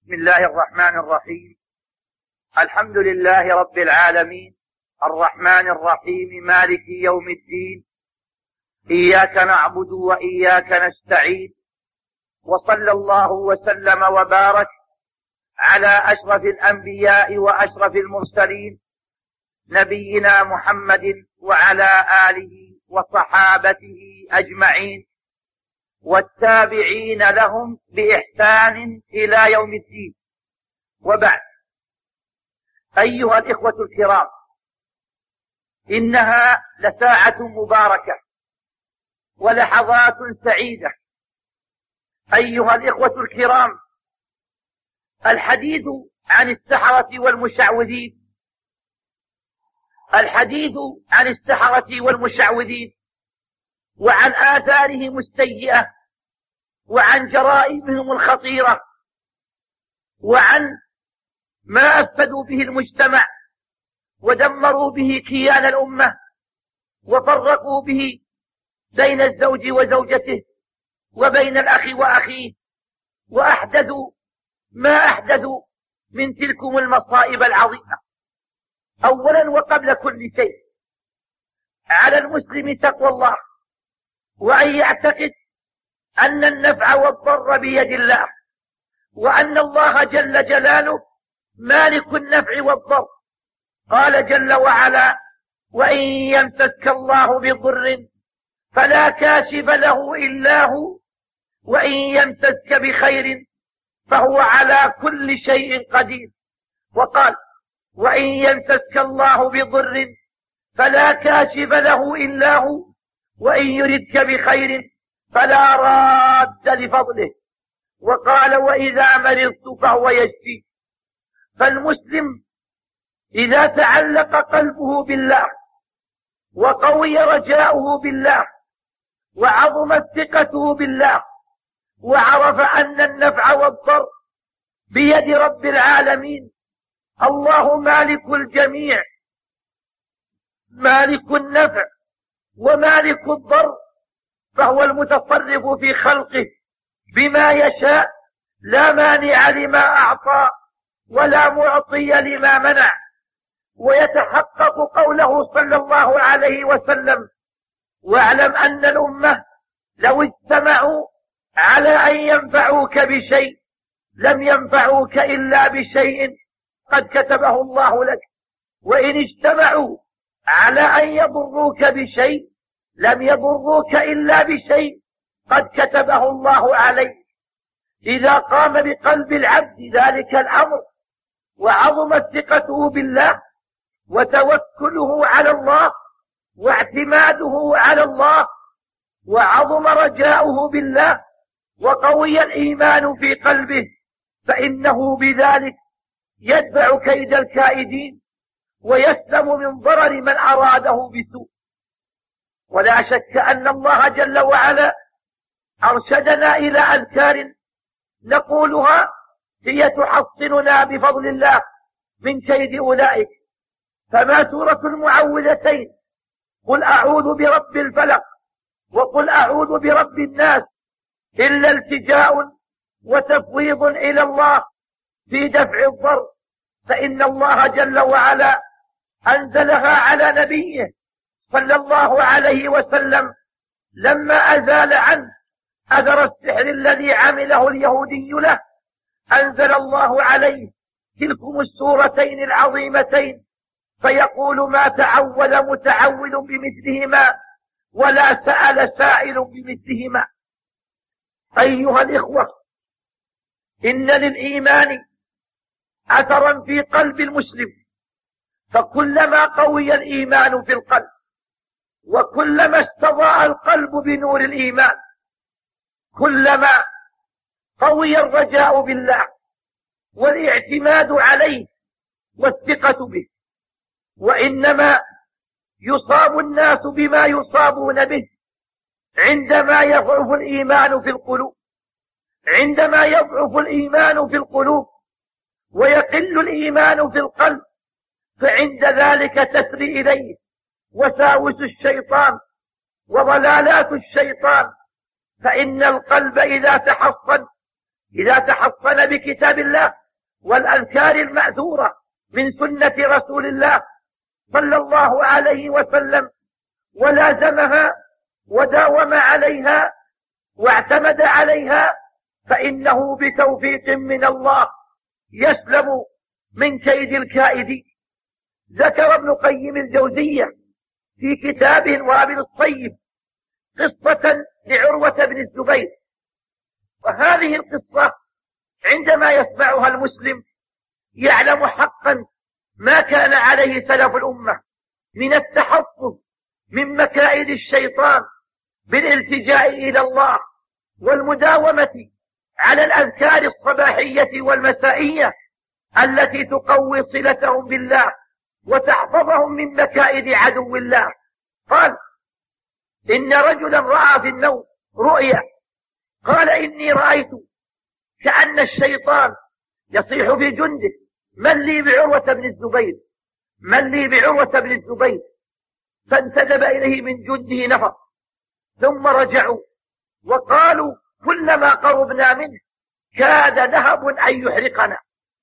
بسم الله الرحمن الرحيم. الحمد لله رب العالمين، الرحمن الرحيم، مالك يوم الدين، إياك نعبد وإياك نستعين، وصلى الله وسلم وبارك على أشرف الأنبياء وأشرف المرسلين، نبينا محمد وعلى آله وصحابته أجمعين، والتابعين لهم بإحسان إلى يوم الدين. وبعد، أيها الإخوة الكرام، إنها لساعة مباركة ولحظات سعيدة. أيها الإخوة الكرام، الحديث عن السحرة والمشعوذين، الحديث عن السحرة والمشعوذين وعن آثارهم السيئة وعن جرائمهم الخطيرة وعن ما أفسدوا به المجتمع ودمروا به كيان الأمة وفرقوا به بين الزوج وزوجته وبين الأخ وأخيه، وأحدثوا ما أحدثوا من تلكم المصائب العظيمة. أولا وقبل كل شيء، على المسلم تقوى الله، وأن يعتقد أن النفع والضر بيد الله، وأن الله جل جلاله مالك النفع والضر. قال جل وعلا: وإن يمسسك الله بضر فلا كاشف له إلا هو، وإن يمسسك بخير فهو على كل شيء قدير. وقال: وإن يمسسك الله بضر فلا كاشف له إلا هو، وإن يردك بخير فلا راد لفضله. وقال: وإذا مرضت فهو يشفي. فالمسلم إذا تعلق قلبه بالله وقوي رجاؤه بالله وعظمت ثقته بالله وعرف أن النفع والضر بيد رب العالمين، الله مالك الجميع، مالك النفع ومالك الضر، فهو المتصرف في خلقه بما يشاء، لا مانع لما أعطى ولا معطي لما منع. ويتحقق قوله صلى الله عليه وسلم: واعلم أن الأمة لو اجتمعوا على أن ينفعوك بشيء لم ينفعوك إلا بشيء قد كتبه الله لك، وإن اجتمعوا على أن يضروك بشيء لم يضروك إلا بشيء قد كتبه الله عليك. إذا قام بقلب العبد ذلك الأمر وعظمت ثقته بالله وتوكله على الله واعتماده على الله وعظم رجاؤه بالله وقوي الإيمان في قلبه، فإنه بذلك يدفع كيد الكائدين ويسلم من ضرر من أراده بسوء. ولا شك أن الله جل وعلا أرشدنا إلى أذكار نقولها هي تحصننا بفضل الله من كيد أولئك. فما سورة المعوذتين: قل أعوذ برب الفلق وقل أعوذ برب الناس، إلا التجاء وتفويض إلى الله في دفع الضر، فإن الله جل وعلا أنزلها على نبيه صلى الله عليه وسلم لما أزال عنه أثر السحر الذي عمله اليهودي له. أنزل الله عليه تلكم السورتين العظيمتين، فيقول: ما تعول متعول بمثلهما ولا سأل سائل بمثلهما. أيها الإخوة، إن للإيمان أثرا في قلب المسلم، فكلما قوي الإيمان في القلب وكلما استضاء القلب بنور الإيمان كلما قوي الرجاء بالله والاعتماد عليه والثقة به. وإنما يصاب الناس بما يصابون به عندما يضعف الإيمان في القلوب، عندما يضعف الإيمان في القلوب ويقل الإيمان في القلب، فعند ذلك تسري إليه وساوس الشيطان وضلالات الشيطان. فإن القلب إذا تحصن إذا تحصن بكتاب الله والأذكار المأثورة من سنة رسول الله صلى الله عليه وسلم ولازمها وداوم عليها واعتمد عليها، فإنه بتوفيق من الله يسلم من كيد الكائدين. ذكر ابن قيم الجوزية في كتابه وابل الصيف قصة لعروة بن الزبير، وهذه القصة عندما يسمعها المسلم يعلم حقا ما كان عليه سلف الأمة من التحفظ من مكائد الشيطان بالالتجاء إلى الله والمداومة على الأذكار الصباحية والمسائية التي تقوي صلتهم بالله وتحفظهم من مكائد عدو الله. قال: إن رجلا رأى في النوم رؤيا، قال: إني رأيت كأن الشيطان يصيح في جنده: من لي بعروة بن الزبير، من لي بعروة بن الزبير. فانتدب إليه من جنده نفر، ثم رجعوا وقالوا: كلما قربنا منه كاد لهب أن يحرقنا،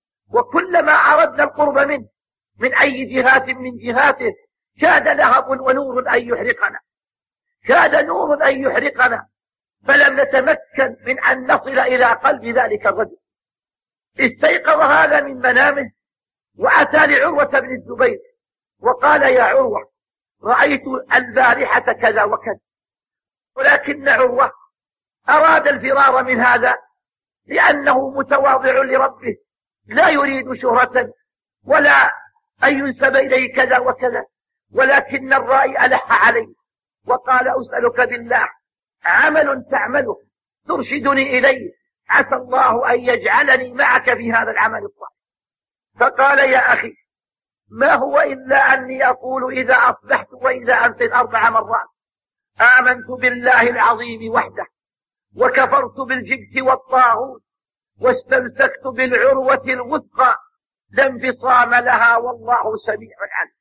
وكلما أردنا القرب منه من أي جهات من جهاته كاد لهب ونور أن يحرقنا، كاد نور أن يحرقنا، فلم نتمكن من أن نصل إلى قلب ذلك الرجل. استيقظ هذا من منامه وأتى لعروة بن الزبير وقال: يا عروة، رأيت البارحة كذا وكذا. ولكن عروة أراد الفرار من هذا لأنه متواضع لربه، لا يريد شهرة ولا أن ينسب إليه كذا وكذا، ولكن الرأي ألح عليه وقال: أسألك بالله عمل تعمله ترشدني إليه، عسى الله أن يجعلني معك في هذا العمل الصالح. فقال: يا أخي، ما هو إلا أني أقول إذا أصبحت وإذا أمسيت 4 مرات: آمنت بالله العظيم وحده، وكفرت بالجبت والطاغوت، واستمسكت بالعروة الوثقى لا انفصام لها، والله سميع عليم.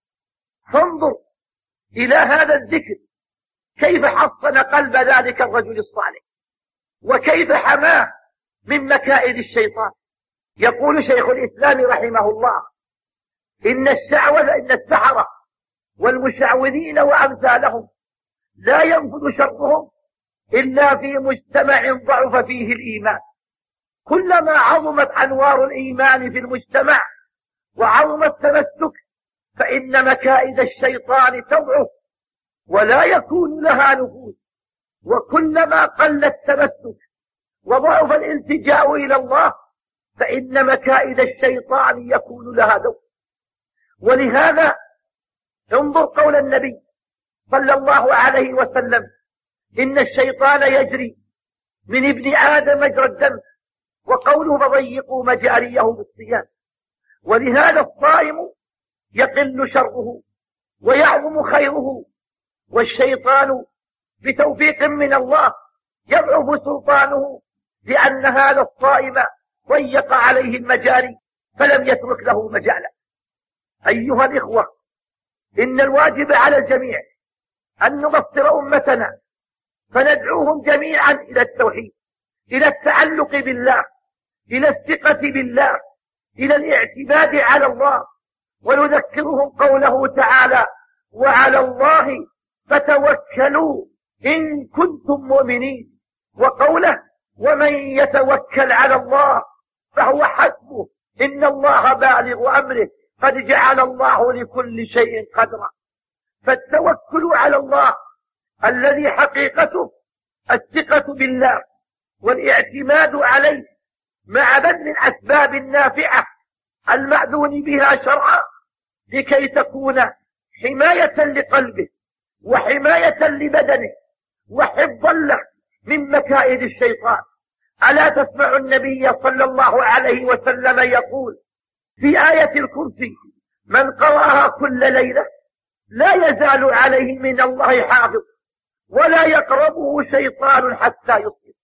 فانظر إلى هذا الذكر كيف حصن قلب ذلك الرجل الصالح، وكيف حماه من مكائد الشيطان. يقول شيخ الإسلام رحمه الله: إن السحرة والمشعوذين وأمثالهم لا ينفذ شرهم إلا في مجتمع ضعف فيه الإيمان. كلما عظمت أنوار الإيمان في المجتمع وعظم التمسك فإن مكائد الشيطان تضعف ولا يكون لها نفوذ، وكلما قل التمسك وضعف الالتجاء إلى الله فإن مكائد الشيطان يكون لها دور. ولهذا انظر قول النبي صلى الله عليه وسلم: إن الشيطان يجري من ابن آدم مجرى الدم، وقوله: فضيقوا مجاريه بالصيام. ولهذا الصائم يقل شره ويعظم خيره، والشيطان بتوفيق من الله يضعف سلطانه، لأن هذا الصائم ضيق عليه المجاري فلم يترك له مجالا. أيها الإخوة، إن الواجب على الجميع أن نبصر أمتنا فندعوهم جميعا إلى التوحيد، إلى التعلق بالله، إلى الثقة بالله، إلى الاعتماد على الله، ونذكرهم قوله تعالى: وعلى الله فتوكلوا إن كنتم مؤمنين، وقوله: ومن يتوكل على الله فهو حسبه إن الله بالغ أمره قد جعل الله لكل شيء قدرا. فالتوكل على الله الذي حقيقته الثقة بالله والاعتماد عليه مع بذل الأسباب النافعة المأذون بها شرعا، لكي تكون حماية لقلبه وحماية لبدنه وحفظا له من مكائد الشيطان. ألا تسمع النبي صلى الله عليه وسلم يقول في آية الكرسي: من قرأها كل ليلة لا يزال عليه من الله حافظ ولا يقربه شيطان حتى يصبح.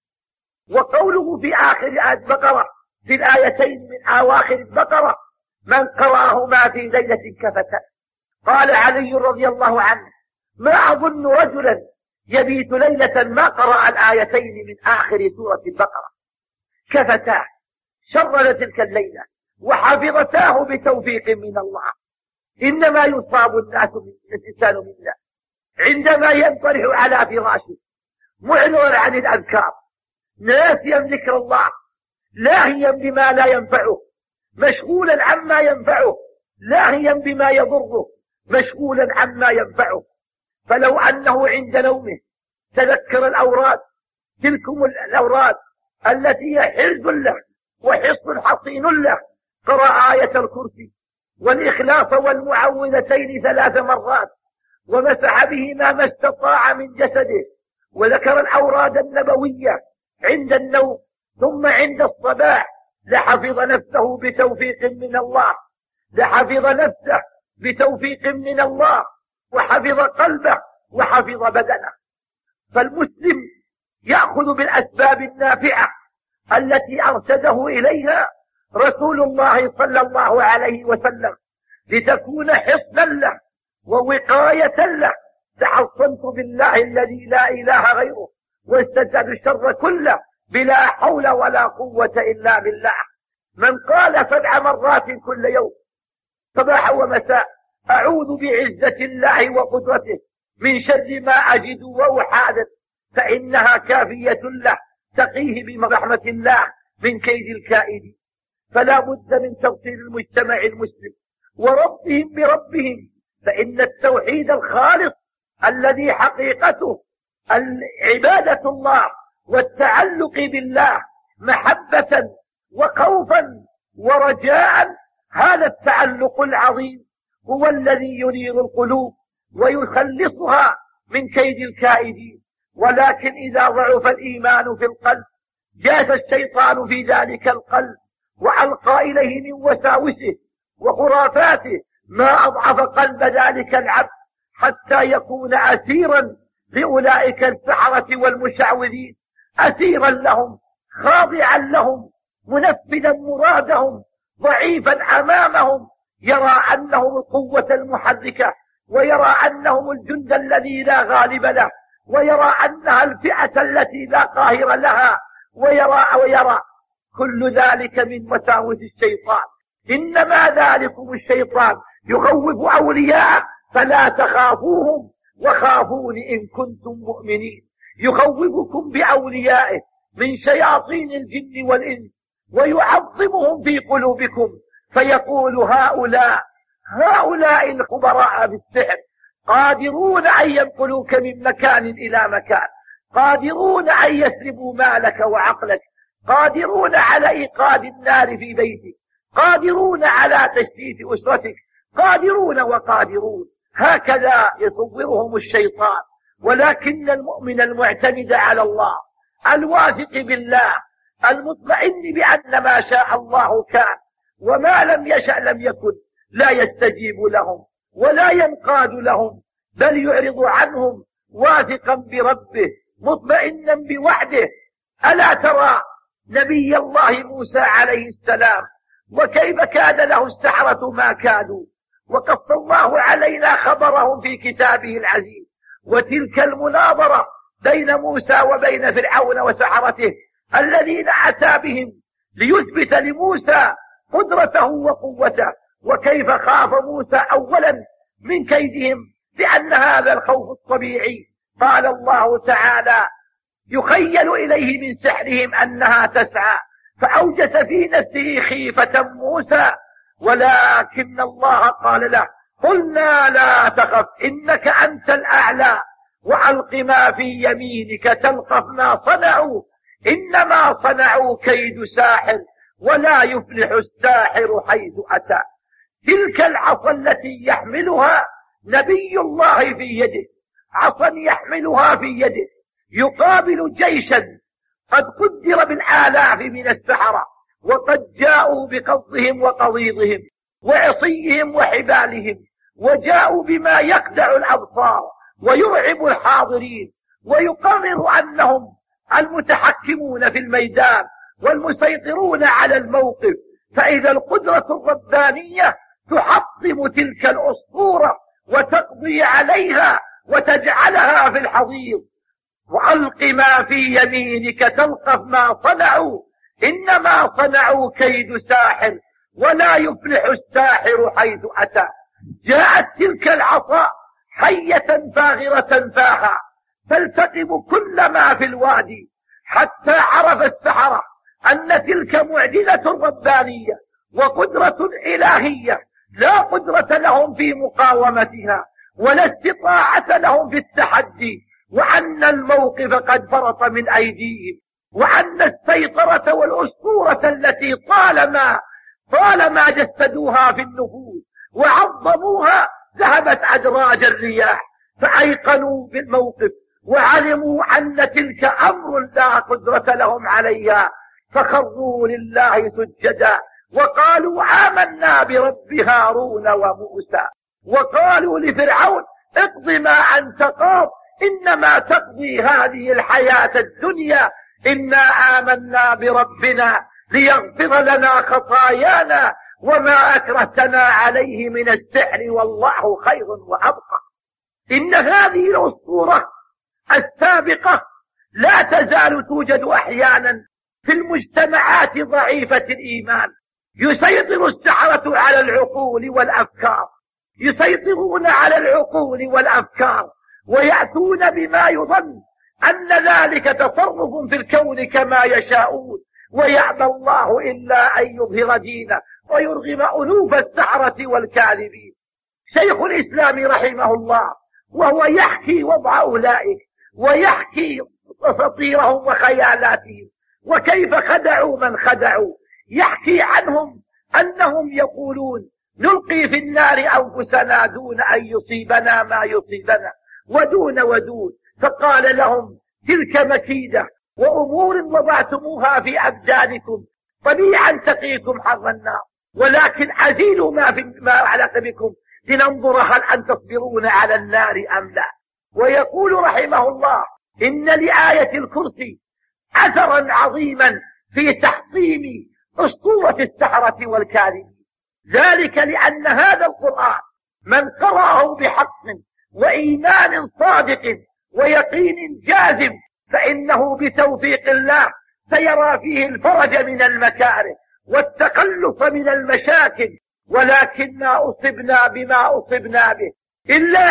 وقوله في آخر آية البقرة في الآيتين من أواخر البقرة: من قرأهما في ليلة كفتان. قال علي رضي الله عنه: ما أظن رجلا يبيت ليلة ما قرأ الآيتين من آخر سورة البقرة. كفتاه شر تلك الليلة وحفظتاه بتوفيق من الله. إنما يصاب الإنسان منا عندما ينطرح على فراشه معرضا عن الأذكار، ناسيا ذكر الله، لاهيا بما لا ينفعه، مشغولا عما ينفعه، لاهيا بما يضره، مشغولا عما ينفعه. فلو أنه عند نومه تذكر الأوراد، تلكم الأوراد التي هي حرز له وحصن حصين له، قرأ آية الكرسي والإخلاص والمعوذتين 3 مرات، ومسح بهما ما استطاع من جسده، وذكر الأوراد النبوية عند النوم ثم عند الصباح، لحفظ نفسه بتوفيق من الله، لحفظ نفسه بتوفيق من الله، وحفظ قلبه وحفظ بدنه. فالمسلم يأخذ بالأسباب النافعة التي أرشده إليها رسول الله صلى الله عليه وسلم لتكون حصنا له ووقاية له. تحصنت بالله الذي لا إله غيره واستجعل الشر كله بلا حول ولا قوة إلا بالله. من قال 7 مرات كل يوم صباحا ومساء أعوذ بعزة الله وقدرته من شر ما أجد وأحاذر، فإنها كافية له تقيه برحمة الله من كيد الكائد. فلا بد من توصيل المجتمع المسلم وربطهم بربهم، فإن التوحيد الخالص الذي حقيقته عبادة الله والتعلق بالله محبة وخوفا ورجاء، هذا التعلق العظيم هو الذي ينير القلوب ويخلصها من كيد الكائدين. ولكن إذا ضعف الإيمان في القلب جاز الشيطان في ذلك القلب وألقى إليه من وساوسه وخرافاته ما أضعف قلب ذلك العبد حتى يكون أسيرا لأولئك السحرة والمشعوذين، أسيرا لهم، خاضعا لهم، منفذا مرادهم، ضعيفا أمامهم، يرى أنهم القوة المحركة، ويرى أنهم الجند الذي لا غالب له، ويرى أنها الفئة التي لا قاهر لها، ويرى كل ذلك من وساوس الشيطان. إنما ذلكم الشيطان يخوف أولياءه فلا تخافوهم وخافون إن كنتم مؤمنين. يخوفكم بأوليائه من شياطين الجن والإنس ويعظمهم في قلوبكم، فيقول هؤلاء الخبراء بالسحر قادرون أن ينقلوك من مكان إلى مكان، قادرون أن يسلبوا مالك وعقلك، قادرون على إيقاد النار في بيتك، قادرون على تشتيت أسرتك، قادرون وقادرون. هكذا يصورهم الشيطان. ولكن المؤمن المعتمد على الله الواثق بالله المطمئن بأن ما شاء الله كان وما لم يشأ لم يكن لا يستجيب لهم ولا ينقاد لهم، بل يعرض عنهم واثقا بربه مطمئنا بوعده. ألا ترى نبي الله موسى عليه السلام وكيف كاد له السحرة ما كادوا، وقص الله علينا خبرهم في كتابه العزيز. وتلك المناظرة بين موسى وبين فرعون وسحرته الذين أتى بهم ليثبت لموسى قدرته وقوته، وكيف خاف موسى أولا من كيدهم، لأن هذا الخوف الطبيعي. قال الله تعالى يخيل إليه من سحرهم أنها تسعى، فأوجس في نفسه خيفة موسى، ولكن الله قال له قلنا لا تخف إنك أنت الأعلى وألق ما في يمينك تلقف ما صنعوا إنما صنعوا كيد ساحر ولا يفلح الساحر حيث أتى. تلك العصا التي يحملها نبي الله في يده، عصا يحملها في يده يقابل جيشا قد قدر بالآلاف من السحرة، وقد جاءوا بقضهم وقضيضهم وعصيهم وحبالهم، وجاءوا بما يخدع الأبصار ويرعب الحاضرين، ويقرر أنهم المتحكمون في الميدان والمسيطرون على الموقف. فإذا القدرة الربانية تحطم تلك الأسطورة وتقضي عليها وتجعلها في الحضيض. وألق ما في يمينك تلقف ما صنعوا إنما صنعوا كيد ساحر ولا يفلح الساحر حيث أتى. جاءت تلك العصا حية فاغرة فاها تلتقم كل ما في الوادي، حتى عرف السحرة أن تلك معجزة ربانية وقدرة إلهية لا قدرة لهم في مقاومتها ولا استطاعة لهم في التحدي، وأن الموقف قد فرط من أيديهم، وأن السيطرة والأسطورة التي طالما جسدوها في النفوس وعظموها ذهبت أدراج الرياح. فأيقنوا بالموقف وعلموا أن تلك أمر لا قدرة لهم عليها، فخروا لله سجدا وقالوا آمنا برب هارون وموسى. وقالوا لفرعون اقض ما أنت قاض إنما تقضي هذه الحياة الدنيا، إنا آمنا بربنا ليغفر لنا خطايانا وما أكرهتنا عليه من السحر والله خير وأبقى. إن هذه الأسطورة السابقة لا تزال توجد أحيانا في المجتمعات ضعيفة الإيمان. يسيطر السحرة على العقول والأفكار، يسيطرون على العقول والأفكار ويأتون بما يظن أن ذلك تصرف في الكون كما يشاءون، ويأبى الله إلا أن يظهر دينه ويرغم ألوف السحرة والكاذبين. شيخ الإسلام رحمه الله وهو يحكي وضع أولئك ويحكي أساطيرهم وخيالاتهم وكيف خدعوا من خدعوا، يحكي عنهم أنهم يقولون نلقي في النار أنفسنا دون أن يصيبنا ما يصيبنا ودون. فقال لهم تلك مكيدة وأمور وضعتموها في أبدانكم طبيعا تقيكم حر النار، ولكن أزيلوا ما علق بكم لننظر هل أن تصبرون على النار أم لا. ويقول رحمه الله إن لآية الكرسي أثرا عظيما في تحطيم أسطورة السحرة والكاذبين، ذلك لأن هذا القرآن من قرأه بحق وإيمان صادق ويقين جازم فإنه بتوفيق الله سيرى فيه الفرج من المكاره والتخلص من المشاكل، ولكن ما أصبنا بما أصبنا به إلا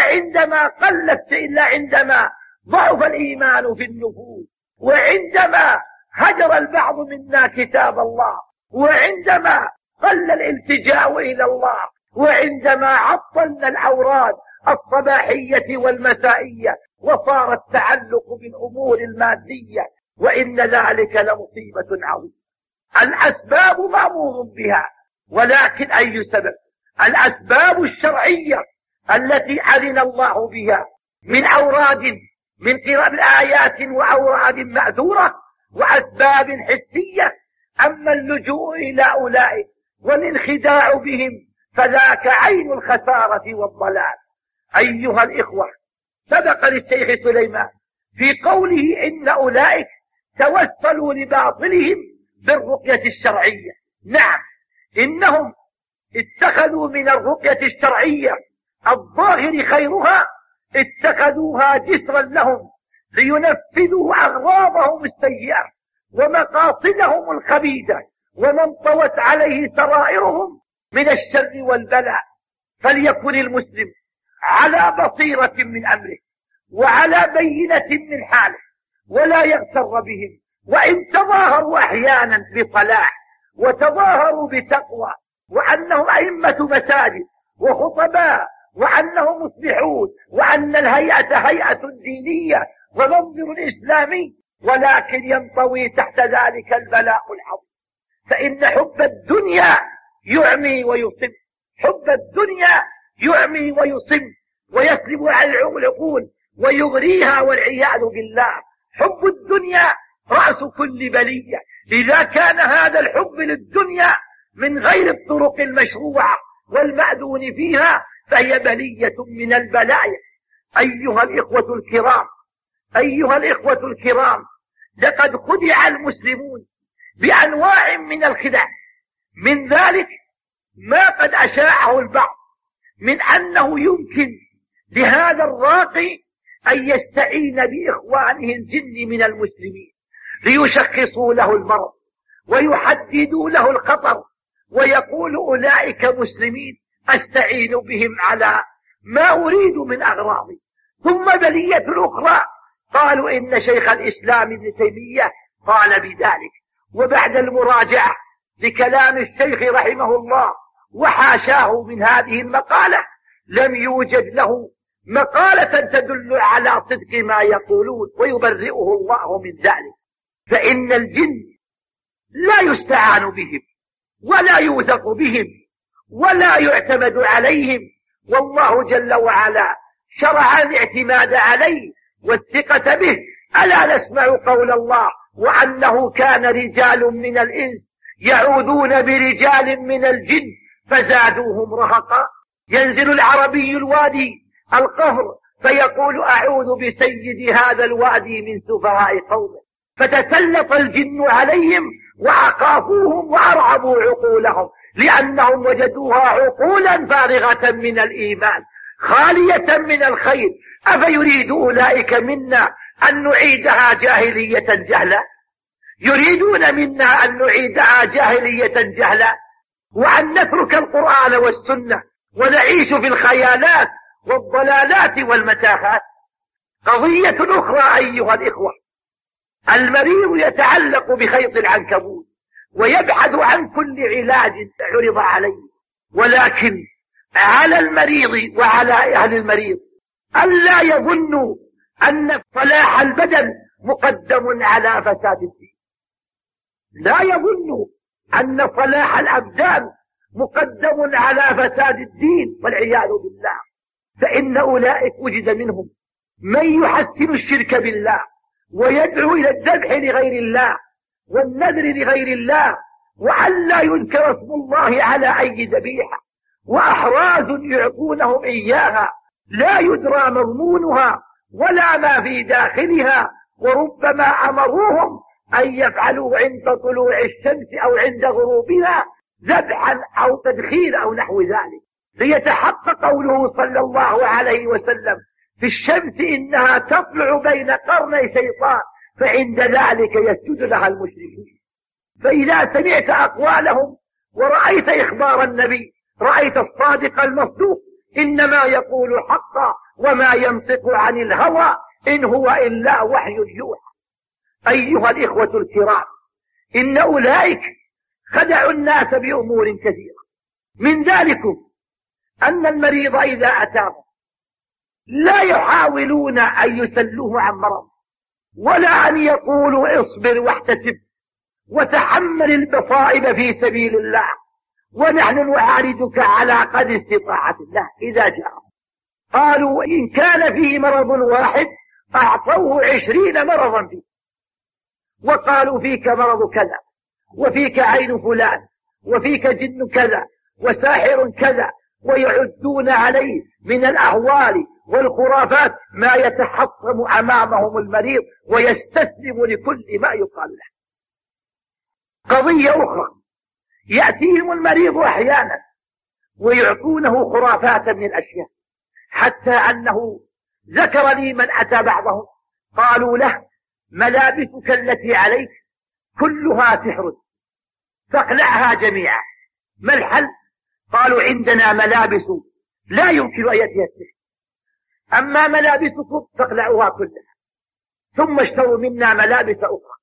عندما ضعف الإيمان في النفوس، وعندما هجر البعض منا كتاب الله، وعندما قل الالتجاء إلى الله، وعندما عطلنا الأوراد الصباحية والمسائية وصار التعلق بالأمور المادية، وإن ذلك لمصيبة عظيمة. الأسباب مأمور بها، ولكن أي سبب؟ الأسباب الشرعية التي أذن الله بها من أوراد من قراءة آيات وأوراد مأثورة وأسباب حسية. أما اللجوء إلى أولئك والانخداع بهم فذاك عين الخسارة والضلال. أيها الإخوة، سبق للشيخ سليمان في قوله إن أولئك توسلوا لباطلهم بالرقية الشرعية. نعم، إنهم اتخذوا من الرقية الشرعية الظاهر خيرها اتخذوها جسرا لهم لينفذوا أغراضهم السيئة ومقاصدهم الخبيثة ومن طوت عليه سرائرهم من الشر والبلاء. فليكن المسلم على بصيرة من أمره وعلى بينة من حاله ولا يغتر بهم، وإن تظاهروا أحيانا بصلاح وتظاهروا بتقوى وأنهم أئمة مساجد وخطباء وأنهم مصلحون وأن الهيئة هيئة دينية ومنظر إسلامي، ولكن ينطوي تحت ذلك البلاء العظيم. فإن حب الدنيا يعمي ويصم، حب الدنيا يعمي ويصم ويسلب على العقول ويغريها والعياذ بالله. حب الدنيا رأس كل بلية، إذا كان هذا الحب للدنيا من غير الطرق المشروعة والمأذون فيها فهي بلية من البلايا. أيها الإخوة الكرام، لقد خدع المسلمون بأنواع من الخدع، من ذلك ما قد أشاعه البعض من أنه يمكن لهذا الراقي أن يستعين بإخوانه الجن من المسلمين ليشخصوا له المرض ويحددوا له الخطر، ويقول أولئك مسلمين أستعين بهم على ما أريد من أغراضي. ثم بلية الأخرى قالوا إن شيخ الإسلام ابن تيمية قال بذلك، وبعد المراجعة لكلام الشيخ رحمه الله وحاشاه من هذه المقالة لم يوجد له مقالة تدل على صدق ما يقولون، ويبرئه الله من ذلك. فإن الجن لا يستعان بهم ولا يوثق بهم ولا يعتمد عليهم، والله جل وعلا شرع الاعتماد عليه والثقة به. ألا نسمع قول الله وأنه كان رجال من الإنس يعوذون برجال من الجن فزادوهم رهقا. ينزل العربي الوادي القهر فيقول أعوذ بسيد هذا الوادي من سفهاء قومه، فتسلط الجن عليهم وعقافوهم وأرعبوا عقولهم، لأنهم وجدوها عقولا فارغة من الإيمان خالية من الخير. أفيريد أولئك منا أن نعيدها جاهلية جهلا؟ يريدون منا أن نعيدها جاهلية جهلا، وأن نترك القرآن والسنة ونعيش في الخيالات والضلالات والمتاهات. قضية أخرى أيها الإخوة، المريض يتعلق بخيط العنكبوت ويبحث عن كل علاج عرض عليه، ولكن على المريض وعلى أهل المريض ألا يظنوا أن صلاح البدن مقدم على فساد الدين. لا يظنوا أن صلاح الأبدان مقدم على فساد الدين، والعياذ بالله. فإن أولئك وجد منهم من يحسن الشرك بالله ويدعو إلى الذبح لغير الله والنذر لغير الله، وألا يذكر اسم الله على أي ذبيحة، وأحراز يعطونهم إياها لا يدرى مضمونها ولا ما في داخلها، وربما أمروهم أن يفعلوا عند طلوع الشمس أو عند غروبها ذبحا أو تدخين أو نحو ذلك، ليتحقق قوله صلى الله عليه وسلم في الشمس إنها تطلع بين قرني شيطان فعند ذلك يسجد لها المشركين. فإذا سمعت أقوالهم ورأيت إخبار النبي رأيت الصادق المصدوق إنما يقول حقا وما ينطق عن الهوى إن هو إلا وحي يوحى. أيها الإخوة الكرام، إن أولئك خدعوا الناس بأمور كثيرة، من ذلك أن المريض إذا أتاه لا يحاولون أن يسلوه عن مرض، ولا أن يقولوا اصبر واحتسب وتحمل المصائب في سبيل الله ونحن نعارضك على قدر استطاعة الله. إذا جاء قالوا إن كان فيه مرض واحد أعطوه 20 مرضا فيه، وقالوا فيك مرض كذا، وفيك عين فلان، وفيك جن كذا، وساحر كذا، ويعدون عليه من الأهوال والخرافات ما يتحطم أمامهم المريض ويستسلم لكل ما يقال له. قضية أخرى، يأتيهم المريض أحيانا ويعطونه خرافات من الأشياء، حتى أنه ذكر لي من أتى بعضهم قالوا له ملابسك التي عليك كلها سحر فاقلعها جميعا. ما الحل؟ قالوا عندنا ملابس لا يمكن أن يأتيها السحر، أما ملابسكم فاقلعوها كلها. ثم اشتروا منا ملابس أخرى.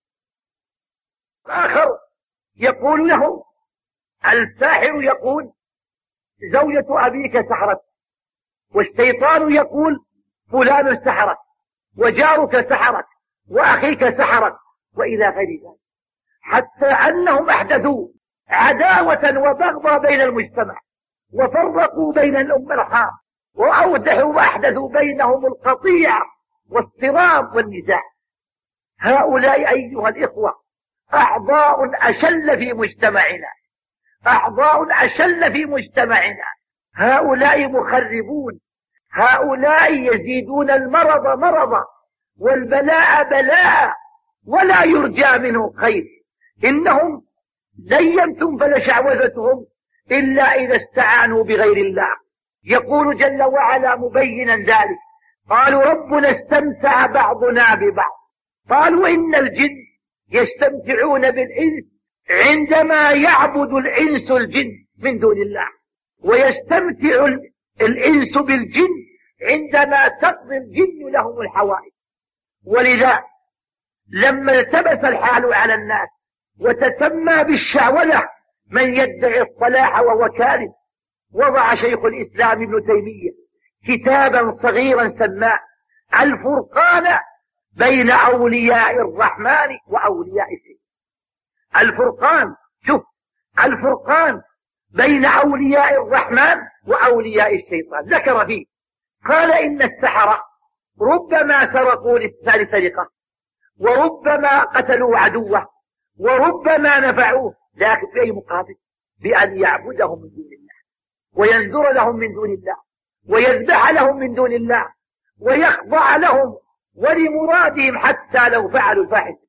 آخر يقول له الساحر يقول زوجة أبيك سحرت، والشيطان يقول فلان سحرت، وجارك سحرت، وأخيك سحرت، وإلى غير ذلك، حتى أنهم أحدثوا عداوة وبغضا بين المجتمع، وفرقوا بين الأرحام، وأودحوا وأحدثوا بينهم القطيع واضطراب والنزاع. هؤلاء أيها الإخوة أعضاء أشل في مجتمعنا، أعضاء أشل في مجتمعنا. هؤلاء مخربون، هؤلاء يزيدون المرض مرضا والبلاء بلاء، ولا يرجى منه خير. إنهم زينتم فلشعوذتهم إلا إذا استعانوا بغير الله. يقول جل وعلا مبينا ذلك قالوا ربنا استمتع بعضنا ببعض. قالوا إن الجن يستمتعون بالإنس عندما يعبد الإنس الجن من دون الله، ويستمتع الإنس بالجن عندما تقضي الجن لهم الحوائج. ولذا لما التبس الحال على الناس وتسمى بالشعوذة من يدعي الصلاح وهو كاذب، وضع شيخ الإسلام ابن تيمية كتابا صغيرا سماه الفرقان بين أولياء الرحمن وأولياء الشيطان. الفرقان، شوف، الفرقان بين أولياء الرحمن وأولياء الشيطان. ذكر فيه قال إن السحرة ربما سرقوا للثالث سرقة، وربما قتلوا عدوه، وربما نفعوه، لكن في أي مقابل؟ بأن يعبدهم من دون الله، وينذر لهم من دون الله، ويذبح لهم من دون الله، ويخضع لهم ولمرادهم حتى لو فعلوا الفاحشة.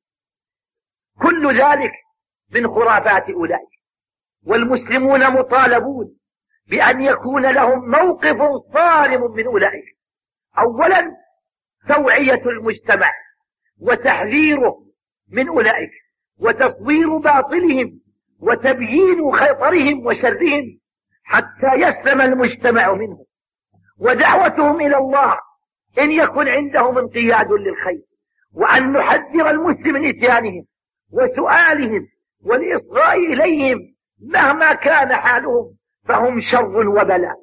كل ذلك من خرافات أولئك. والمسلمون مطالبون بأن يكون لهم موقف صارم من أولئك. أولا توعية المجتمع وتحذيره من أولئك، وتصوير باطلهم وتبيين خطرهم وشرهم حتى يسلم المجتمع منهم، ودعوتهم إلى الله إن يكن عندهم انقياد للخير، وأن نحذر المسلم من إتيانهم وسؤالهم والإصغاء إليهم مهما كان حالهم، فهم شر وبلاء،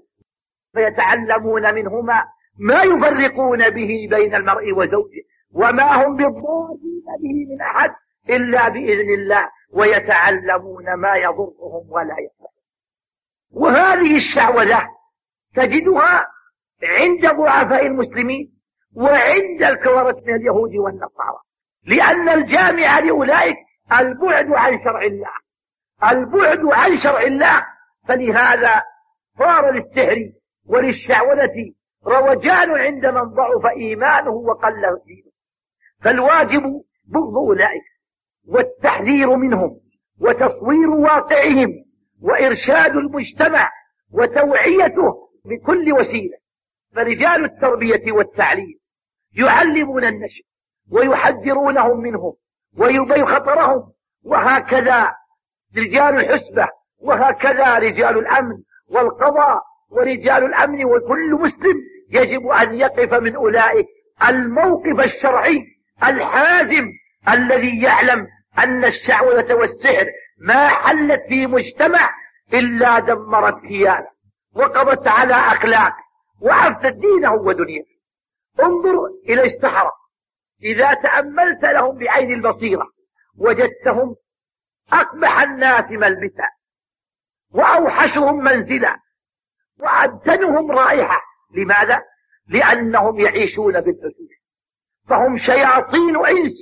فيتعلمون منهما ما يفرقون به بين المرء وزوجه، وما هم بالضارين به من أحد إلا بإذن الله، ويتعلمون ما يضرهم ولا ينفعهم. وهذه الشعوذة تجدها عند ضعفاء المسلمين وعند الكفرة من اليهود والنصارى، لأن الجامع لأولئك البعد عن شرع الله، البعد عن شرع الله. فلهذا صار للسحر وللشعوذة روجان عند من ضعف إيمانه وقل دينه. فالواجب بغض أولئك والتحذير منهم وتصوير واقعهم وإرشاد المجتمع وتوعيته بكل وسيلة. فرجال التربية والتعليم يعلمون النشء ويحذرونهم منهم ويبين خطرهم، وهكذا رجال الحسبة، وهكذا رجال الأمن والقضاء ورجال الأمن. وكل مسلم يجب أن يقف من أولئك الموقف الشرعي الحازم الذي يعلم أن الشعوذة والسحر ما حلت في مجتمع إلا دمرت كيانه وقضت على أخلاقه وعفت دينه ودنياه. انظر إلى السحرة، إذا تأملت لهم بعين البصيرة وجدتهم أقبح الناس ملبسا، وأوحشهم منزلا، وأدنهم رائحة. لماذا؟ لأنهم يعيشون بالحشوش، فهم شياطين إنس،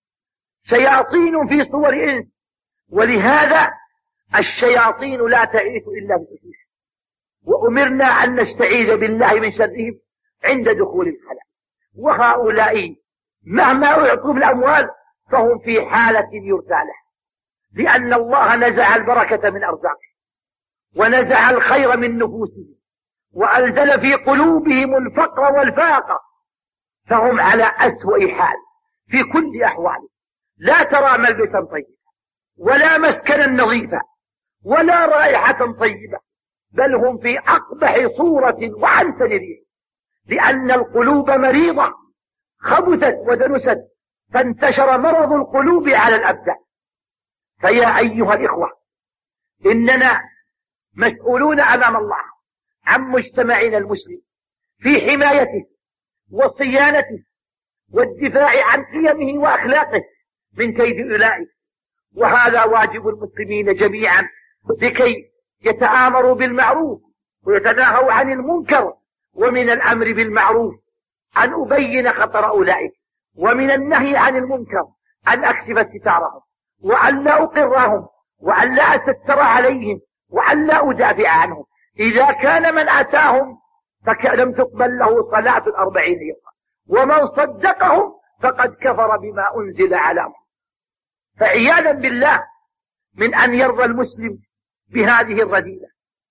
شياطين في صور إنس. ولهذا الشياطين لا تعيش إلا بالحشوش، وأمرنا أن نستعيذ بالله من شرهم عند دخول الخلاء. وهؤلاء مهما أعطوا الأموال فهم في حالة يرثى لها، لأن الله نزع البركة من أرزاقهم ونزع الخير من نفوسهم وأنزل في قلوبهم الفقر والفاقة، فهم على أسوأ حال في كل أحوالهم. لا ترى ملبسا طيبا ولا مسكنا نظيفا ولا رائحة طيبة، بل هم في أقبح صورة وعنتن ريح، لأن القلوب مريضة خبثت ودنست، فانتشر مرض القلوب على الأبدان. فيا أيها الإخوة، إننا مسؤولون أمام الله عن مجتمعنا المسلم في حمايته وصيانته والدفاع عن قيمه وأخلاقه من كيد أولئك. وهذا واجب المسلمين جميعا لكي يتآمروا بالمعروف ويتناهوا عن المنكر. ومن الأمر بالمعروف أن أبين خطر أولئك، ومن النهي عن المنكر أن أكشف ستارهم وأن لا أقرهم وأن لا أستر عليهم وأن لا أدافع عنهم. إذا كان من أتاهم فلم تقبل له صلاة 40 يوما، ومن صدقهم فقد كفر بما أنزل على محمد. فعياذا بالله من أن يرضى المسلم بهذه الرذيلة،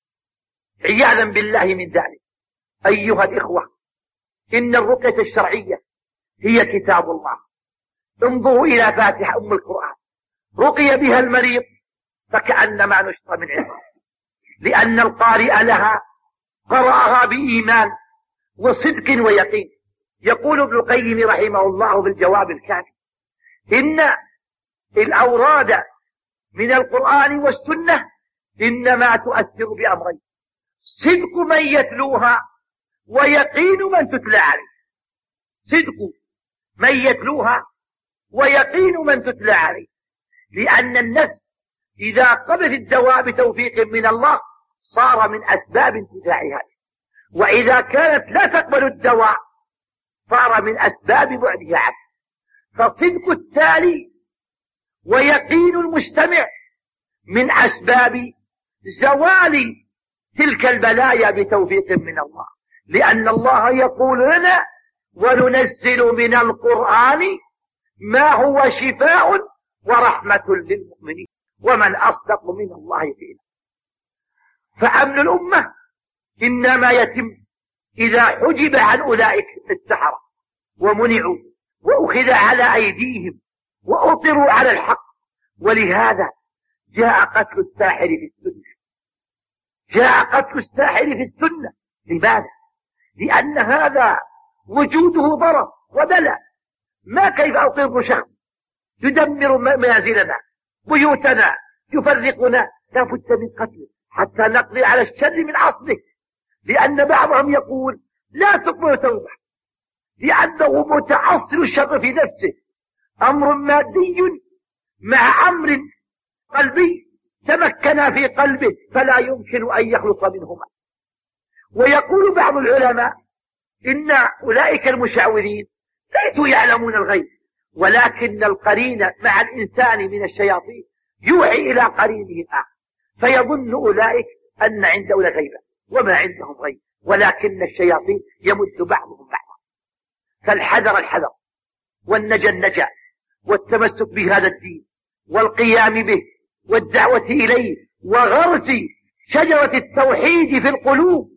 عياذا بالله من ذلك. أيها الإخوة، إن الرقية الشرعية هي كتاب الله. انظروا إلى فاتحة أم القرآن، رقي بها المريض فكأنما نشط من عظام، لأن القارئ لها قرأها بإيمان وصدق ويقين. يقول ابن القيم رحمه الله في الجواب الكافي: إن الأوراد من القرآن والسنة إنما تؤثر بأمرين: صدق من يتلوها ويقين من تتلى عليه. صدق من يتلوها ويقين من تتلى عليه، لأن النفس إذا قبلت الدواء بتوفيق من الله صار من أسباب انتفاعها، وإذا كانت لا تقبل الدواء صار من أسباب بعدها عنه. فصدق التالي ويقين المستمع من أسباب زوال تلك البلايا بتوفيق من الله، لأن الله يقول لنا: وننزل من القرآن ما هو شفاء ورحمة للمؤمنين ومن أصدق من الله قيلا. فأمن الأمة إنما يتم إذا حجب عن أولئك السحرة ومنعوا وأخذ على أيديهم وأطروا على الحق. ولهذا جاء قتل الساحر في السنة. جاء قتل الساحر في السنة. لماذا؟ لأن هذا وجوده ضرر وبلاء. ما كيف أطير شخص يدمر منازلنا بيوتنا يفرقنا؟ لا بد من قتله حتى نقضي على الشر من أصله. لأن بعضهم يقول لا تقبل توبة لأنه متعصر الشر في نفسه، أمر مادي مع أمر قلبي تمكن في قلبه فلا يمكن أن يخلص منهما. ويقول بعض العلماء إن أولئك المشعوذين ليسوا يعلمون الغيب، ولكن القرين مع الإنسان من الشياطين يوحي إلى قرينه الآخر، فيظن أولئك أن عنده غيبا وما عندهم غيب، ولكن الشياطين يمد بعضهم بعضا. فالحذر الحذر والنجا النجا والتمسك بهذا الدين والقيام به والدعوة إليه وغرس شجرة التوحيد في القلوب.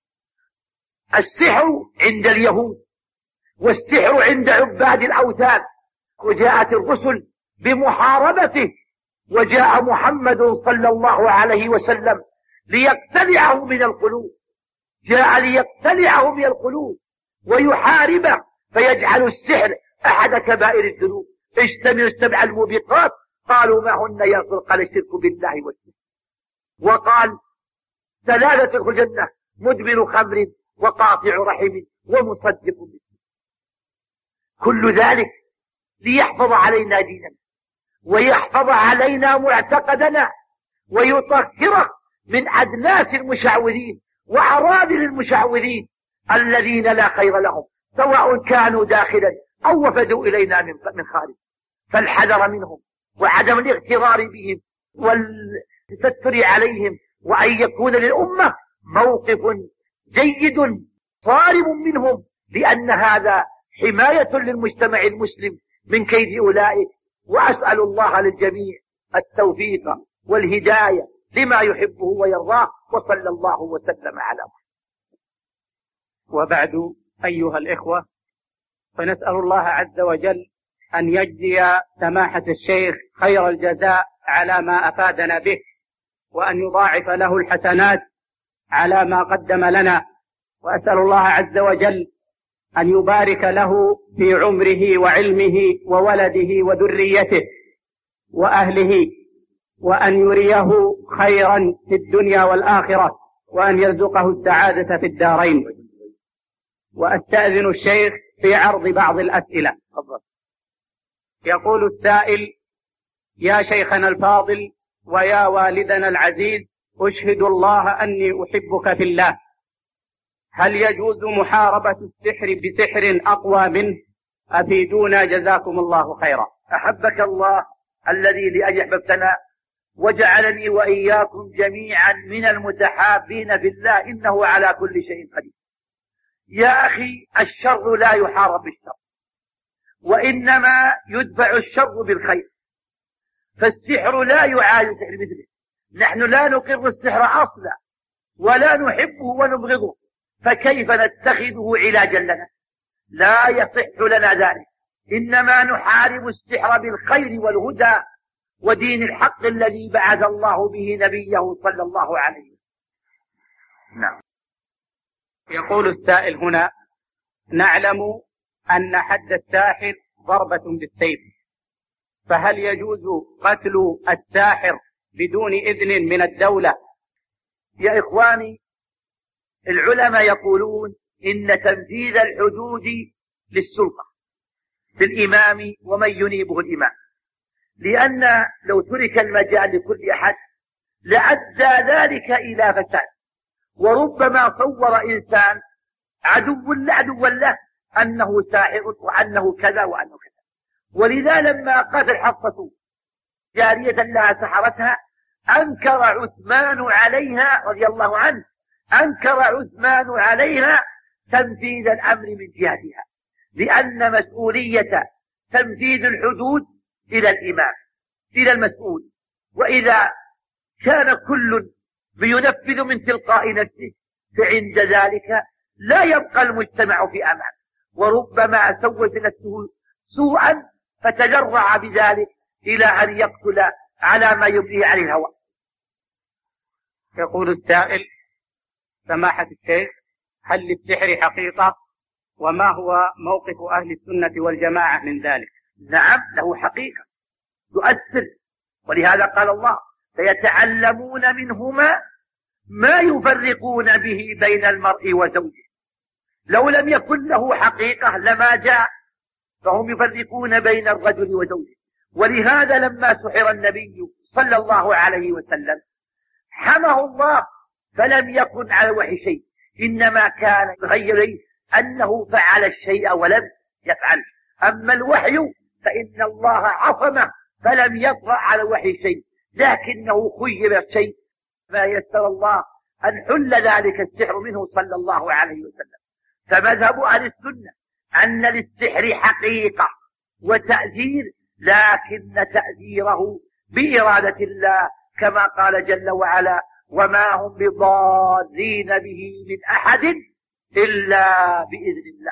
السحر عند اليهود والسحر عند عباد الأوثان، وجاءت الرسل بمحاربته، وجاء محمد صلى الله عليه وسلم ليقتلعه من القلوب. جاء ليقتلعه من القلوب ويحاربه، فيجعل السحر أحد كبائر الذنوب. اجتمعوا السبع الموبقات قالوا ما هن يا رسول؟ قال الشرك بالله والسحر. وقال ثلاثة في الجنة: مدمن خمر وقاطع رحم ومصدق بالسحر. كل ذلك ليحفظ علينا ديننا ويحفظ علينا معتقدنا ويطهره من أدناس المشعوذين وعراذل المشعوذين الذين لا خير لهم سواء كانوا داخلا أو وفدوا إلينا من خارج. فالحذر منهم وعدم الاغترار بهم والتستر عليهم، وأن يكون للأمة موقف جيد صارم منهم، لأن هذا حماية للمجتمع المسلم من كيد أولئك. وأسأل الله للجميع التوفيق والهداية لما يحبه ويرضاه، وصلى الله وسلم على محمد. وبعد أيها الإخوة، فنسأل الله عز وجل أن يجزي سماحة الشيخ خير الجزاء على ما أفادنا به، وأن يضاعف له الحسنات على ما قدم لنا. وأسأل الله عز وجل أن يبارك له في عمره وعلمه وولده وذريته وأهله، وأن يريه خيرا في الدنيا والآخرة، وأن يرزقه السعادة في الدارين. وأستأذن الشيخ في عرض بعض الأسئلة. يقول السائل: يا شيخنا الفاضل ويا والدنا العزيز، أشهد الله أني أحبك في الله، هل يجوز محاربة السحر بسحر أقوى منه؟ أفيدونا جزاكم الله خيرا. أحبك الله الذي لأجل أحببتنا وجعلني وإياكم جميعا من المتحابين في الله، إنه على كل شيء قدير. يا أخي، الشر لا يحارب بالشر، وإنما يدفع الشر بالخير. فالسحر لا يعاد سحر مثله. نحن لا نقر السحر أصلا ولا نحبه ونبغضه، فكيف نتخذه علاجا لنا؟ لا يصح لنا ذلك. إنما نحارب السحر بالخير والهدى ودين الحق الذي بعث الله به نبيه صلى الله عليه وسلم. نعم. يقول السائل هنا: نعلم أن حد الساحر ضربة بالسيف، فهل يجوز قتل الساحر بدون إذن من الدولة؟ يا إخواني، العلماء يقولون إن تنفيذ الحدود للسلطة، للإمام ومن ينيبه الإمام، لأن لو ترك المجال لكل أحد لأدى ذلك إلى فساد، وربما صور إنسان عدو له أنه ساحر وأنه كذا وأنه كذا. ولذا لما قتل حفصة جارية لها سحرتها أنكر عثمان عليها رضي الله عنه، أنكر عثمان عليها تنفيذ الأمر من جهتها، لأن مسؤولية تنفيذ الحدود إلى الإمام، إلى المسؤول. وإذا كان كل بينفذ من تلقاء نفسه فعند ذلك لا يبقى المجتمع في أمان، وربما سوت نفسه سوءا فتجرع بذلك إلى أن يقتل على ما يبنيه عليه الهوى. يقول السائل: سماحة الشيخ، هل للسحر حقيقة؟ وما هو موقف أهل السنة والجماعة من ذلك؟ نعم، له حقيقة يؤثر، ولهذا قال الله: فيتعلمون منهما ما يفرقون به بين المرء وزوجه. لو لم يكن له حقيقة لما جاء، فهم يفرقون بين الرجل وزوجه. ولهذا لما سحر النبي صلى الله عليه وسلم حمه الله فلم يكن على الوحي شيء، إنما كان يغير أنه فعل الشيء ولم يفعل. أما الوحي فإن الله عصمه فلم يطرأ على الوحي شيء، لكنه خير الشيء ما يسر الله أن حل ذلك السحر منه صلى الله عليه وسلم. فمذهب أهل السنة أن للسحر حقيقة وتأثير، لكن تأثيره بإرادة الله، كما قال جل وعلا: وما هم بضارين به من أحد إلا بإذن الله.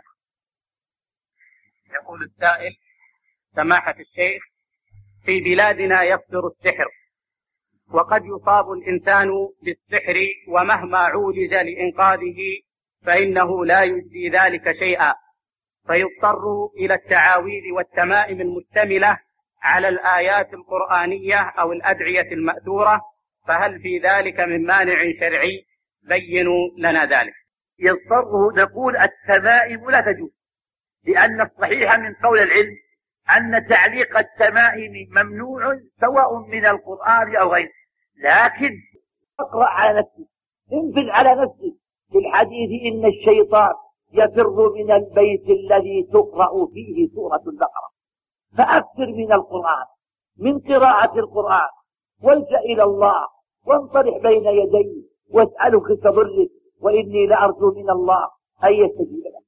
يقول السائل: سماحة الشيخ، في بلادنا يكثر السحر، وقد يصاب الإنسان بالسحر ومهما عولج لإنقاذه فإنه لا يجزي ذلك شيئا، فيضطر إلى التعاويذ والتمائم المشتملة على الآيات القرآنية أو الأدعية المأثورة، فهل في ذلك من مانع شرعي؟ بينوا لنا ذلك. يضطر، نقول التمائم لا تجوز، لأن الصحيح من قول العلم أن تعليق التمائم ممنوع سواء من القرآن أو غيره. لكن اقرأ على نفسك، انفذ على نفسك في الحديث: إن الشيطان يفر من البيت الذي تقرأ فيه سورة البقرة. فأكثر من القرآن، من قراءة القرآن، والجأ إلى الله وانطرح بين يديه واسأله كبرك، وإني لأرجو من الله أن يستجيب لك.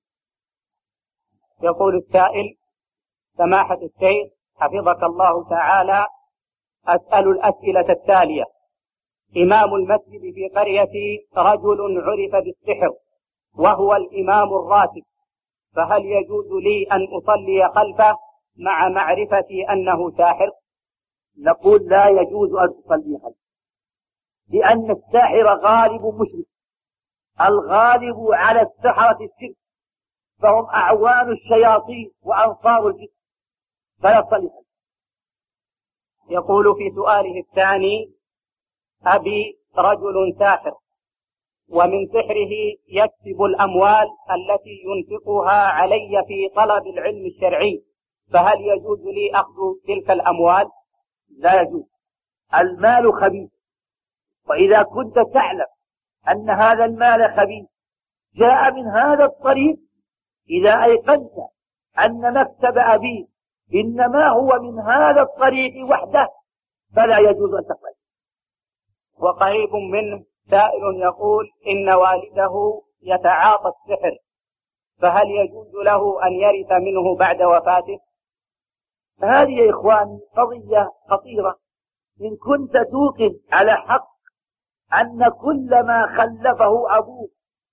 يقول السائل: سماحة الشيخ حفظك الله تعالى، أسأل الأسئلة التالية: إمام المسجد في قريتي رجل عرف بالسحر وهو الإمام الراتب، فهل يجوز لي أن أصلي خلفه مع معرفتي أنه ساحر؟ نقول لا يجوز أن تصلي خلفه، لأن الساحر غالب مشرك، الغالب على السحرة الشرك، فهم أعوان الشياطين وأنصار الجن، فلا تصلي خلفه. يقول في سؤاله الثاني: أبي رجل ساحر، ومن سحره يكسب الأموال التي ينفقها علي في طلب العلم الشرعي، فهل يجوز لي أخذ تلك الأموال؟ لا يجوز، المال خبيث، وإذا كنت تعلم أن هذا المال خبيث جاء من هذا الطريق، إذا أيقنت أن مكسب أبيك إنما هو من هذا الطريق وحده فلا يجوز أن تقبل. وقريب منه سائل يقول: إن والده يتعاطى السحر، فهل يجوز له أن يرث منه بعد وفاته؟ هذه يا إخواني قضية خطيرة. إن كنت توقن على حق أن كل ما خلفه أبوك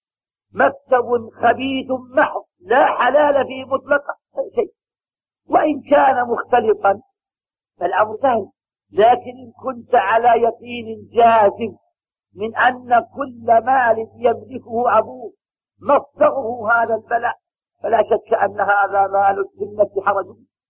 مكسب خبيث محض لا حلال فيه مطلقا شيء، وإن كان مختلطا فالأمر سهل، لكن إن كنت على يقين جازم من أن كل مال يملكه أبوه مصدره هذا البلاء فلا شك أن هذا مال الجنة حرج.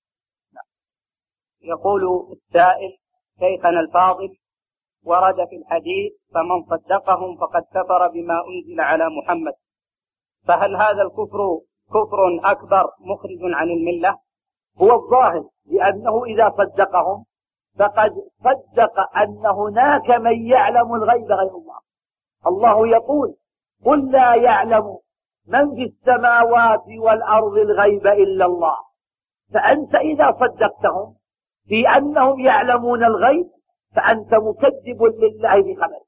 يقول السائل: شيخنا الفاضل، ورد في الحديث: فمن صدقهم فقد كفر بما أنزل على محمد، فهل هذا الكفر كفر أكبر مخرج عن الملة؟ هو الظاهر، لأنه إذا صدقهم فقد صدق أن هناك من يعلم الغيب غير الله. الله يقول: قل لا يعلم من في السماوات والأرض الغيب إلا الله. فأنت إذا صدقتهم في أنهم يعلمون الغيب فأنت مكذب لله بخبره.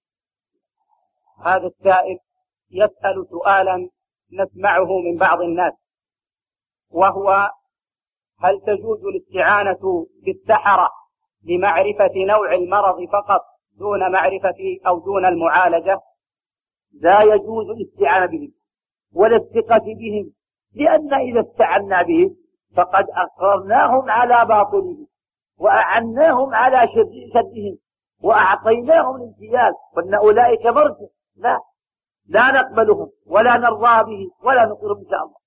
هذا السائل يسأل سؤالا نسمعه من بعض الناس، وهو: هل تجوز الاستعانة بالسحرة لمعرفة نوع المرض فقط دون معرفة أو دون المعالجة؟ لا يجوز الاستعانة بهم ولا الثقة بهم، لأن إذا استعنا بهم فقد أقررناهم على باطلهم وأعناهم على شرهم وأعطيناهم الامتياز، وأن أولئك مرجع. لا نقبلهم ولا نرضى بهم ولا نقرهم إن شاء الله.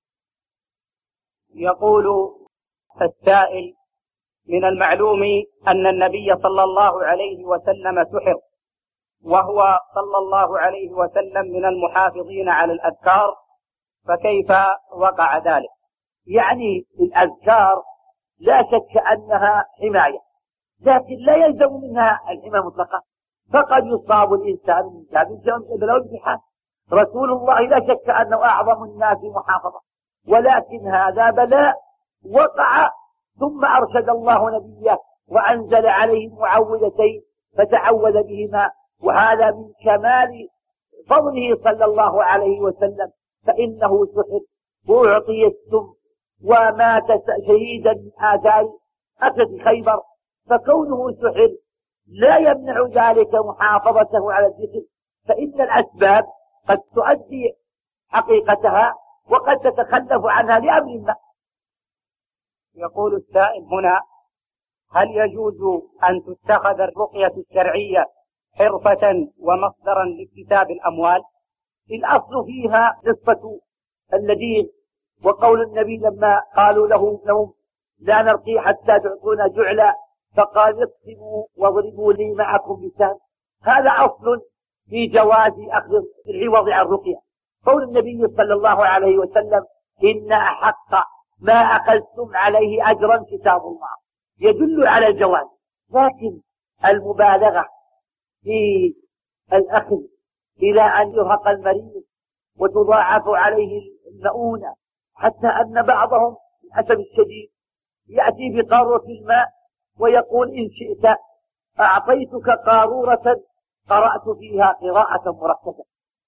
يقول السائل: من المعلوم أن النبي صلى الله عليه وسلم سحر، وهو صلى الله عليه وسلم من المحافظين على الأذكار، فكيف وقع ذلك؟ يعني الأذكار لا شك أنها حماية، لكن لا يلزم منها الحماية مطلقة، فقد يصاب الإنسان من بلاء الامتحان. رسول الله لا شك أنه أعظم الناس محافظة، ولكن هذا بلاء وقع ثم أرشد الله نبيه وأنزل عليه معوذتين فتعوذ بهما، وهذا من كمال فضله صلى الله عليه وسلم، فإنه سحر وأعطي السم ومات شهيدا من آثار أسد خيبر، فكونه سحر لا يمنع ذلك محافظته على الذكر، فإن الأسباب قد تؤدي حقيقتها وقد تتخلف عنها لأمر ما. يقول السائل هنا: هل يجوز أن تتخذ الرقية الشرعية حرفة ومصدرا لاكتساب الأموال؟ الأصل فيها قصة الذين وقول النبي لما قالوا له لا نرقي حتى تعطونا جعلا، فقال: اقسموا واضربوا لي معكم بسهم. هذا أصل في جواز أخذ العوض عن الرقية. قول النبي صلى الله عليه وسلم: إن أحق ما أخذتم عليه أجرا كتاب الله، يدل على الجواز، لكن المبالغة في الأخذ إلى أن يرهق المريض وتضاعف عليه المؤونة، حتى أن بعضهم للأسف الشديد يأتي بقارورة الماء ويقول: إن شئت أعطيتك قارورة قرأت فيها قراءة مركزة،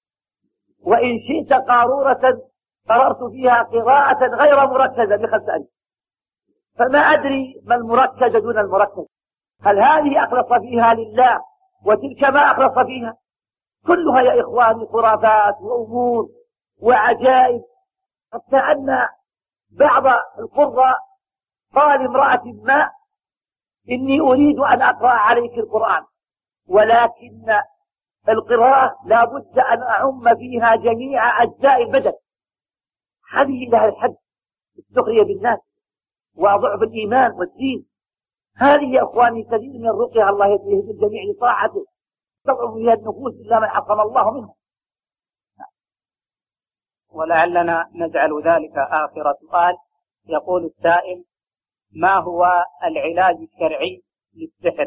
وإن شئت قارورة قرأت فيها قراءة غير مركزة ب5 ألف. فما أدري ما المركز دون المركز، هل هذه أخلص فيها لله وتلك ما أخلص فيها؟ كلها يا إخواني خرافات وأمور وعجائب، حتى أن بعض القراء قال امرأة ما: إني أريد أن أقرأ عليك القرآن، ولكن القراءة لا بد أن أعم فيها جميع أجزاء البدن. هذه إلى الحد السخرية بالناس وضعف الإيمان والدين. هذه يا أخواني كثير من الرقية الله يهدي الجميع لطاعته، تضعف فيها النفوس إلا من عصم الله منه. ولعلنا نجعل ذلك آخر سؤال. يقول السائل: ما هو العلاج الشرعي للسحر؟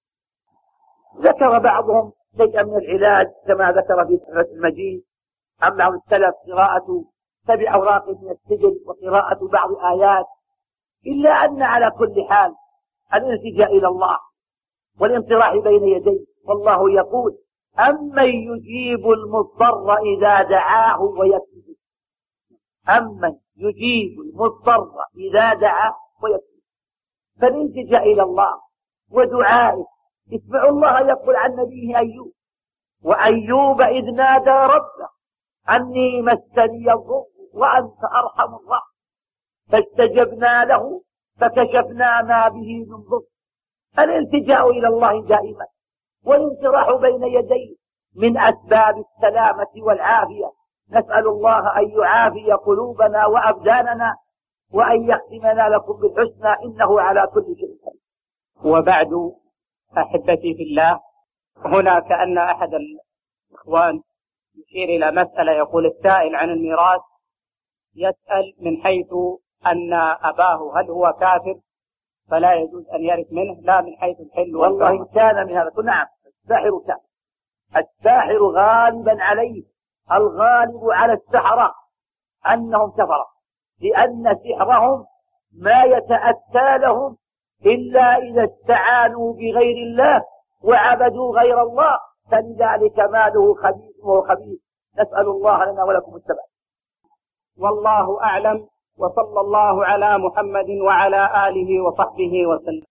ذكر بعضهم شيئا من العلاج كما ذكر في سورة المجيد، أما السلف قراءة 7 أوراق من السجن وقراءة بعض آيات، إلا أن على كل حال الالتجاء إلى الله والانطراح بين يديه. والله يقول: أمن يجيب المضطر إذا دعاه ويكفيه. أمن يجيب المضطر إذا دعاه ويكفيه. فالالتجاء إلى الله ودعائه. اسمعوا الله يقول عن نبيه أيوب: وأيوب إذ نادى ربه أني مسني الضر وأنت أرحم الراحمين، فاستجبنا له فكشفنا ما به من ضر الالتجاء إلى الله دائما والانطراح بين يديه من أسباب السلامة والعافية. نسأل الله أن يعافي قلوبنا وأبداننا وأن يختمنا لكم بالحسنى إنه على كل شيء قدير. وبعد أحبتي في الله، هنا كأن أحد الإخوان يشير إلى مسألة، يقول السائل عن الميراث يسأل من حيث أن أباه هل هو كافر فلا يجوز أن يرث منه، لا من حيث الحل والله إن كان من هذا. نعم، الساحر كان، الساحر غالبا عليه، الغالب على السحرة أنهم كفرة، لأن سحرهم ما يتأتى لهم إلا إذا استعانوا بغير الله وعبدوا غير الله، فلذلك ماله خبيث وهو خبيث. نسأل الله لنا ولكم الثبات. والله أعلم، وصلى الله على محمد وعلى آله وصحبه وسلم.